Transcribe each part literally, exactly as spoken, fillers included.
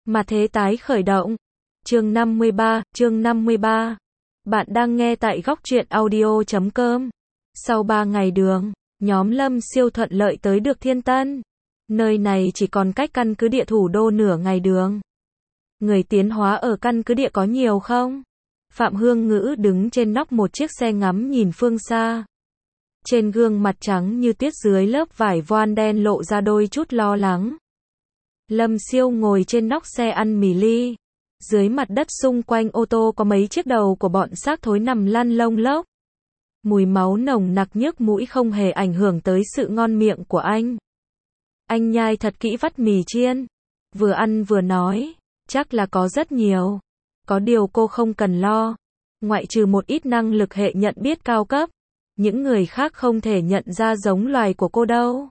Mà thế tái khởi động. Chương năm mươi ba, chương năm mươi ba. Bạn đang nghe tại góc truyện audio chấm com. Sau ba ngày đường, nhóm Lâm Siêu thuận lợi tới được Thiên Tân. Nơi này chỉ còn cách căn cứ địa thủ đô nửa ngày đường. Người tiến hóa ở căn cứ địa có nhiều không? Phạm Hương Ngữ đứng trên nóc một chiếc xe ngắm nhìn phương xa. Trên gương mặt trắng như tuyết dưới lớp vải voan đen lộ ra đôi chút lo lắng. Lâm Siêu ngồi trên nóc xe ăn mì ly. Dưới mặt đất xung quanh ô tô có mấy chiếc đầu của bọn xác thối nằm lăn lông lốc. Mùi máu nồng nặc nhức mũi không hề ảnh hưởng tới sự ngon miệng của anh. Anh nhai thật kỹ vắt mì chiên. Vừa ăn vừa nói, chắc là có rất nhiều. Có điều cô không cần lo. Ngoại trừ một ít năng lực hệ nhận biết cao cấp, những người khác không thể nhận ra giống loài của cô đâu.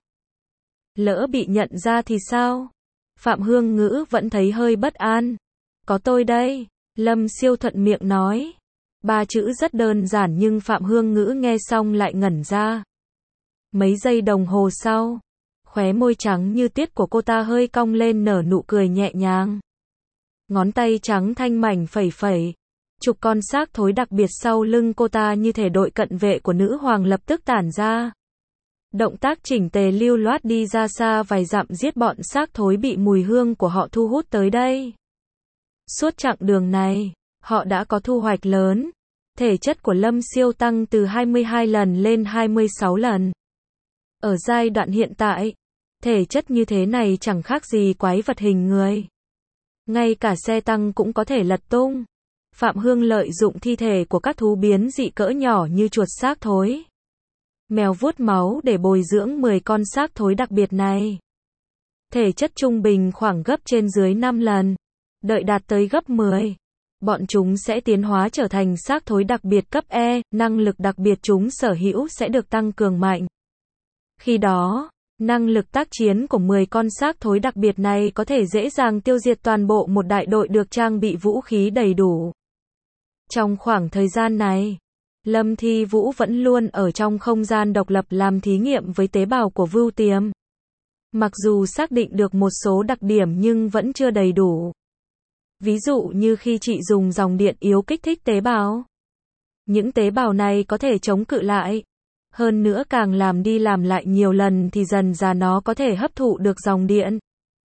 Lỡ bị nhận ra thì sao? Phạm Hương Ngữ vẫn thấy hơi bất an. Có tôi đây, Lâm Siêu thuận miệng nói. Ba chữ rất đơn giản nhưng Phạm Hương Ngữ nghe xong lại ngẩn ra. Mấy giây đồng hồ sau, khóe môi trắng như tuyết của cô ta hơi cong lên nở nụ cười nhẹ nhàng. Ngón tay trắng thanh mảnh phẩy phẩy. Chục con xác thối đặc biệt sau lưng cô ta như thể đội cận vệ của nữ hoàng lập tức tản ra. Động tác chỉnh tề lưu loát đi ra xa vài dặm giết bọn xác thối bị mùi hương của họ thu hút tới đây. Suốt chặng đường này, họ đã có thu hoạch lớn. Thể chất của Lâm Siêu tăng từ hai mươi hai lần lên hai mươi sáu lần. Ở giai đoạn hiện tại, thể chất như thế này chẳng khác gì quái vật hình người. Ngay cả xe tăng cũng có thể lật tung. Phạm Hương lợi dụng thi thể của các thú biến dị cỡ nhỏ như chuột xác thối, mèo vuốt máu để bồi dưỡng mười con xác thối đặc biệt này. Thể chất trung bình khoảng gấp trên dưới năm lần. Đợi đạt tới gấp mười, bọn chúng sẽ tiến hóa trở thành xác thối đặc biệt cấp E, năng lực đặc biệt chúng sở hữu sẽ được tăng cường mạnh. Khi đó, năng lực tác chiến của mười con xác thối đặc biệt này có thể dễ dàng tiêu diệt toàn bộ một đại đội được trang bị vũ khí đầy đủ. Trong khoảng thời gian này, Lâm Thi Vũ vẫn luôn ở trong không gian độc lập làm thí nghiệm với tế bào của Vưu Tiềm. Mặc dù xác định được một số đặc điểm nhưng vẫn chưa đầy đủ. Ví dụ như khi chị dùng dòng điện yếu kích thích tế bào, những tế bào này có thể chống cự lại. Hơn nữa càng làm đi làm lại nhiều lần thì dần dà nó có thể hấp thụ được dòng điện.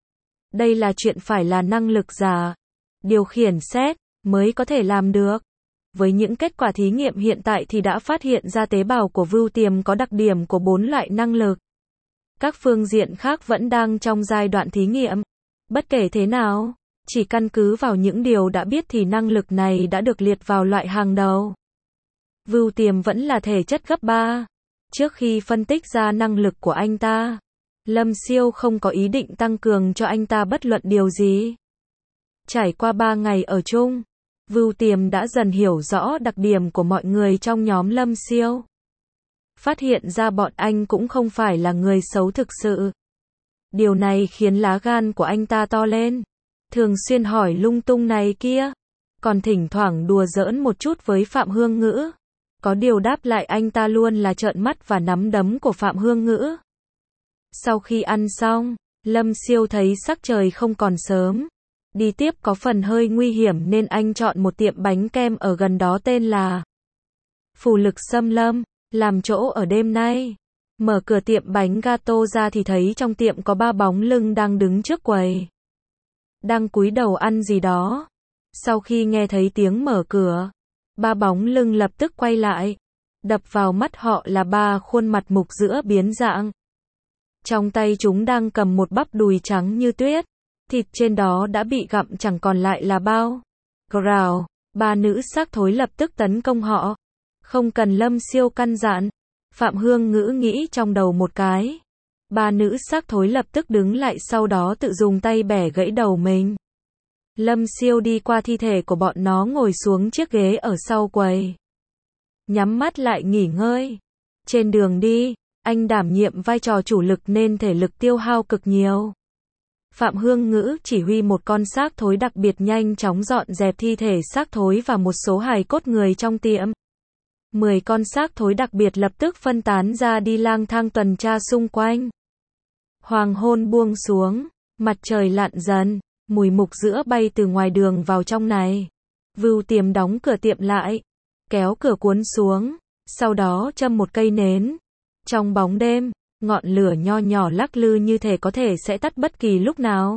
Đây là chuyện phải là năng lực giả, điều khiển xét, mới có thể làm được. Với những kết quả thí nghiệm hiện tại thì đã phát hiện ra tế bào của Vưu Tiềm có đặc điểm của bốn loại năng lực. Các phương diện khác vẫn đang trong giai đoạn thí nghiệm. Bất kể thế nào, chỉ căn cứ vào những điều đã biết thì năng lực này đã được liệt vào loại hàng đầu. Vưu Tiềm vẫn là thể chất gấp ba. Trước khi phân tích ra năng lực của anh ta, Lâm Siêu không có ý định tăng cường cho anh ta bất luận điều gì. Trải qua ba ngày ở chung, Vưu Tiềm đã dần hiểu rõ đặc điểm của mọi người trong nhóm Lâm Siêu. Phát hiện ra bọn anh cũng không phải là người xấu thực sự. Điều này khiến lá gan của anh ta to lên. Thường xuyên hỏi lung tung này kia. Còn thỉnh thoảng đùa giỡn một chút với Phạm Hương Ngữ. Có điều đáp lại anh ta luôn là trợn mắt và nắm đấm của Phạm Hương Ngữ. Sau khi ăn xong, Lâm Siêu thấy sắc trời không còn sớm. Đi tiếp có phần hơi nguy hiểm nên anh chọn một tiệm bánh kem ở gần đó tên là Phù Lực Xâm Lâm, làm chỗ ở đêm nay. Mở cửa tiệm bánh gato ra thì thấy trong tiệm có ba bóng lưng đang đứng trước quầy. Đang cúi đầu ăn gì đó. Sau khi nghe thấy tiếng mở cửa, ba bóng lưng lập tức quay lại. Đập vào mắt họ là ba khuôn mặt mục giữa biến dạng. Trong tay chúng đang cầm một bắp đùi trắng như tuyết. Thịt trên đó đã bị gặm chẳng còn lại là bao. Growl, ba nữ xác thối lập tức tấn công họ. Không cần Lâm Siêu căn dặn. Phạm Hương Ngữ nghĩ trong đầu một cái. Ba nữ xác thối lập tức đứng lại sau đó tự dùng tay bẻ gãy đầu mình. Lâm Siêu đi qua thi thể của bọn nó ngồi xuống chiếc ghế ở sau quầy. Nhắm mắt lại nghỉ ngơi. Trên đường đi, anh đảm nhiệm vai trò chủ lực nên thể lực tiêu hao cực nhiều. Phạm Hương Ngữ chỉ huy một con xác thối đặc biệt nhanh chóng dọn dẹp thi thể xác thối và một số hài cốt người trong tiệm. Mười con xác thối đặc biệt lập tức phân tán ra đi lang thang tuần tra xung quanh. Hoàng hôn buông xuống, mặt trời lặn dần, Mùi mục sữa bay từ ngoài đường vào trong này. Vưu Tiềm đóng cửa tiệm lại, kéo cửa cuốn xuống, sau đó châm một cây nến. Trong bóng đêm, ngọn lửa nho nhỏ lắc lư như thể có thể sẽ tắt bất kỳ lúc nào.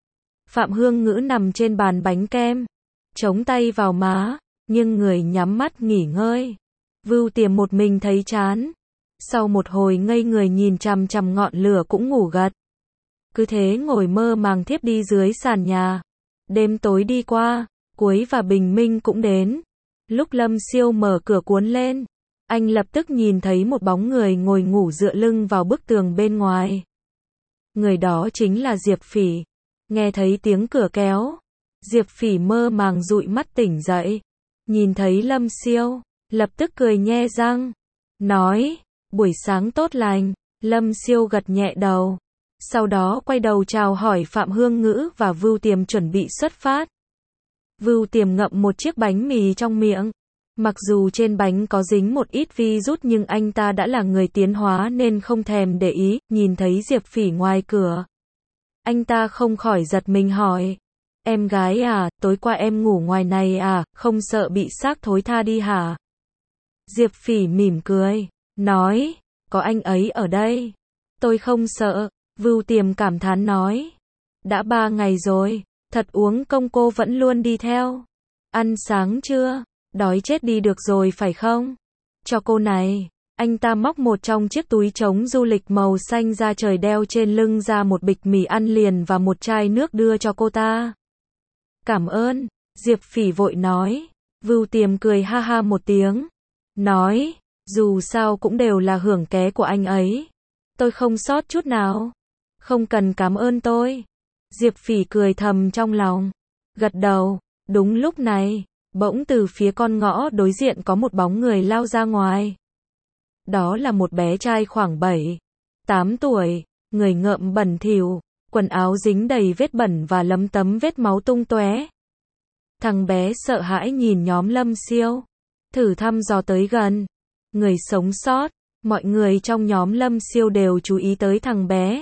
Phạm Hương Ngữ nằm trên bàn bánh kem, chống tay vào má, nhưng người nhắm mắt nghỉ ngơi. Vưu Tiềm một mình thấy chán. Sau một hồi ngây người nhìn chằm chằm ngọn lửa cũng ngủ gật. Cứ thế ngồi mơ màng thiếp đi dưới sàn nhà. Đêm tối đi qua, cuối và bình minh cũng đến. Lúc Lâm Siêu mở cửa cuốn lên, anh lập tức nhìn thấy một bóng người ngồi ngủ dựa lưng vào bức tường bên ngoài. Người đó chính là Diệp Phỉ. Nghe thấy tiếng cửa kéo, Diệp Phỉ mơ màng dụi mắt tỉnh dậy. Nhìn thấy Lâm Siêu, lập tức cười nhe răng, nói, buổi sáng tốt lành. Lâm Siêu gật nhẹ đầu. Sau đó quay đầu chào hỏi Phạm Hương Ngữ và Vưu Tiềm chuẩn bị xuất phát. Vưu Tiềm ngậm một chiếc bánh mì trong miệng. Mặc dù trên bánh có dính một ít virus nhưng anh ta đã là người tiến hóa nên không thèm để ý. Nhìn thấy Diệp Phỉ ngoài cửa, anh ta không khỏi giật mình hỏi, em gái à, tối qua em ngủ ngoài này à, không sợ bị xác thối tha đi hả? Diệp Phỉ mỉm cười, nói, có anh ấy ở đây, tôi không sợ. Vưu Tiềm cảm thán nói, đã ba ngày rồi, thật uống công cô vẫn luôn đi theo. Ăn sáng chưa? Đói chết đi được rồi phải không? Cho cô này. Anh ta móc một trong chiếc túi chống du lịch màu xanh da trời đeo trên lưng ra một bịch mì ăn liền và một chai nước đưa cho cô ta. Cảm ơn, Diệp Phỉ vội nói. Vưu Tiềm cười ha ha một tiếng, nói, dù sao cũng đều là hưởng ké của anh ấy. Tôi không sót chút nào. Không cần cảm ơn tôi. Diệp Phỉ cười thầm trong lòng, gật đầu. Đúng lúc này, bỗng từ phía con ngõ đối diện có một bóng người lao ra ngoài. Đó là một bé trai khoảng bảy, tám tuổi, người ngợm bẩn thỉu, quần áo dính đầy vết bẩn và lấm tấm vết máu tung tóe. Thằng bé sợ hãi nhìn nhóm Lâm Siêu, thử thăm dò tới gần. Người sống sót, mọi người trong nhóm Lâm Siêu đều chú ý tới thằng bé.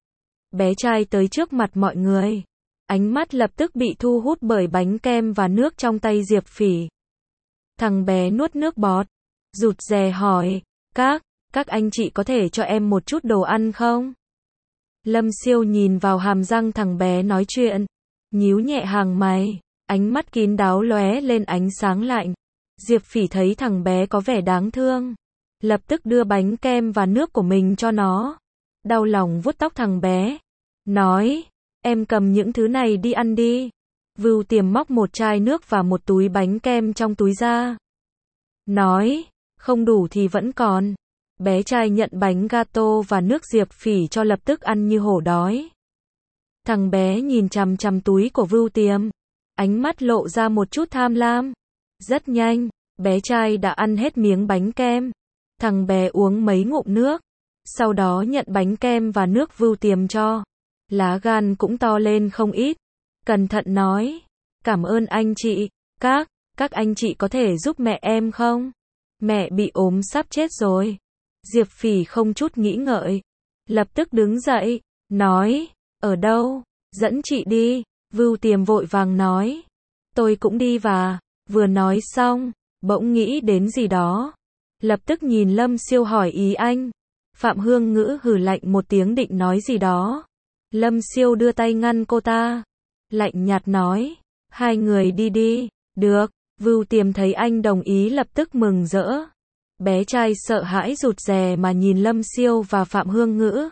Bé trai tới trước mặt mọi người, ánh mắt lập tức bị thu hút bởi bánh kem và nước trong tay Diệp Phỉ. Thằng bé nuốt nước bọt, rụt rè hỏi, các, các anh chị có thể cho em một chút đồ ăn không? Lâm Siêu nhìn vào hàm răng thằng bé nói chuyện, nhíu nhẹ hàng mày, ánh mắt kín đáo lóe lên ánh sáng lạnh. Diệp Phỉ thấy thằng bé có vẻ đáng thương, lập tức đưa bánh kem và nước của mình cho nó. Đau lòng vuốt tóc thằng bé, nói, em cầm những thứ này đi ăn đi. Vưu Tiềm móc một chai nước và một túi bánh kem trong túi ra, nói, không đủ thì vẫn còn. Bé trai nhận bánh gato và nước Diệp Phỉ cho lập tức ăn như hổ đói. Thằng bé nhìn chằm chằm túi của Vưu Tiềm, ánh mắt lộ ra một chút tham lam. Rất nhanh, bé trai đã ăn hết miếng bánh kem. Thằng bé uống mấy ngụm nước, sau đó nhận bánh kem và nước Vưu Tiềm cho. Lá gan cũng to lên không ít. Cẩn thận nói, cảm ơn anh chị, các, các anh chị có thể giúp mẹ em không? Mẹ bị ốm sắp chết rồi. Diệp Phỉ không chút nghĩ ngợi, lập tức đứng dậy, nói, ở đâu, dẫn chị đi. Vưu Tiềm vội vàng nói, tôi cũng đi và, vừa nói xong, bỗng nghĩ đến gì đó. Lập tức nhìn Lâm Siêu hỏi ý anh. Phạm Hương Ngữ hừ lạnh một tiếng định nói gì đó. Lâm Siêu đưa tay ngăn cô ta, lạnh nhạt nói, hai người đi đi. Được. Vưu Tiềm thấy anh đồng ý lập tức mừng rỡ. Bé trai sợ hãi rụt rè mà nhìn Lâm Siêu và Phạm Hương Ngữ,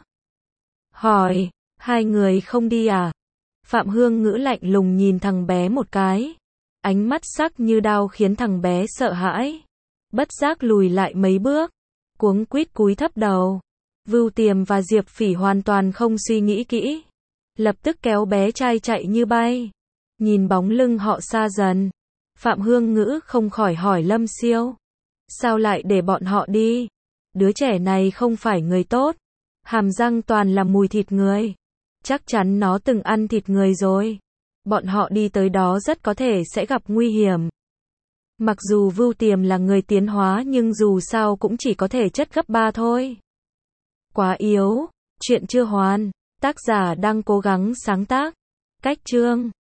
hỏi, hai người không đi à? Phạm Hương Ngữ lạnh lùng nhìn thằng bé một cái, ánh mắt sắc như đao khiến thằng bé sợ hãi, bất giác lùi lại mấy bước, cuống quýt cúi thấp đầu. Vưu Tiềm và Diệp Phỉ hoàn toàn không suy nghĩ kỹ, lập tức kéo bé trai chạy như bay. Nhìn bóng lưng họ xa dần, Phạm Hương Ngữ không khỏi hỏi Lâm Siêu, sao lại để bọn họ đi? Đứa trẻ này không phải người tốt, hàm răng toàn là mùi thịt người, chắc chắn nó từng ăn thịt người rồi. Bọn họ đi tới đó rất có thể sẽ gặp nguy hiểm. Mặc dù Vưu Tiềm là người tiến hóa nhưng dù sao cũng chỉ có thể chất gấp ba thôi. Quá yếu. Chuyện chưa hoàn. Tác giả đang cố gắng sáng tác. Cách chương